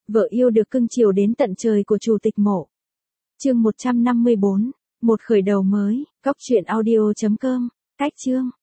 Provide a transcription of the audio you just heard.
Vợ yêu được cưng chiều đến tận trời của Chủ tịch Mộ. Chương 154, một khởi đầu mới, góc truyện audio.com, cách chương.